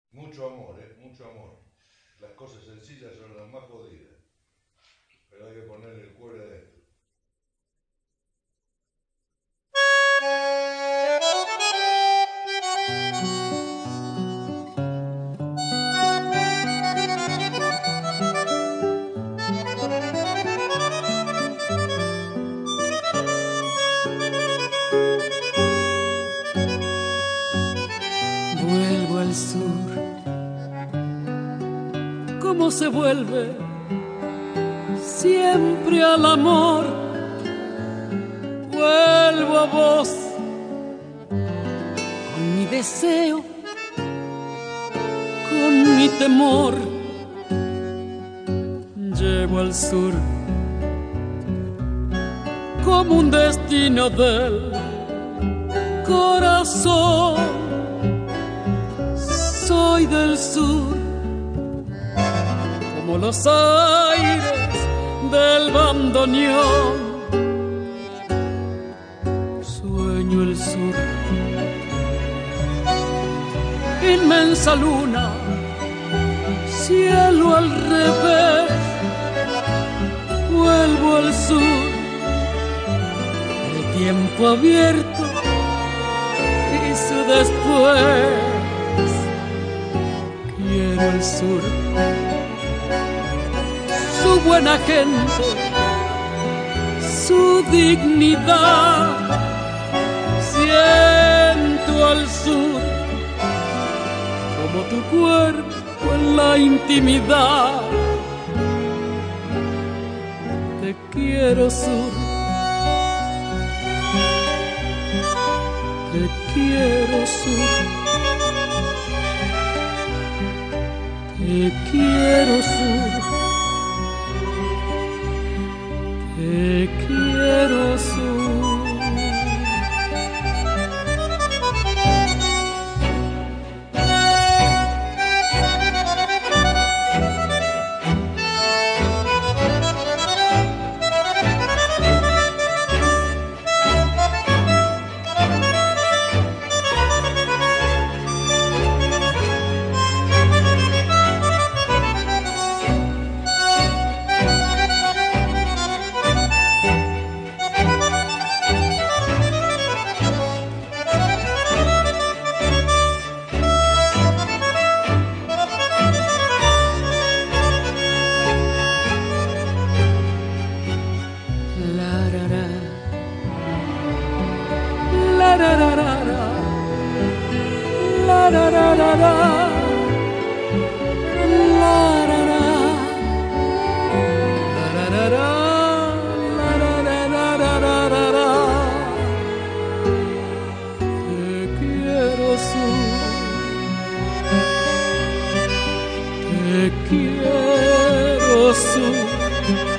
Mucho amor, mucho amor. Las cosas sencillas son las más jodidas, pero hay que ponerle el cuore adentro. Vuelvo al sur, ¿cómo se vuelve? Siempre al amor. Vuelvo a vos con mi deseo, con mi temor. Llevo al sur como un destino del corazón. Soy del sur como los aires del bandoneón. Sueño el sur, inmensa luna, cielo al revés. Vuelvo al sur, el tiempo abierto y su después. Quiero el sur, su buena gente, su dignidad. Siento al sur como tu cuerpo en la intimidad. Te quiero sur, te quiero sur, te quiero sur, te quiero sur. Te quiero sur.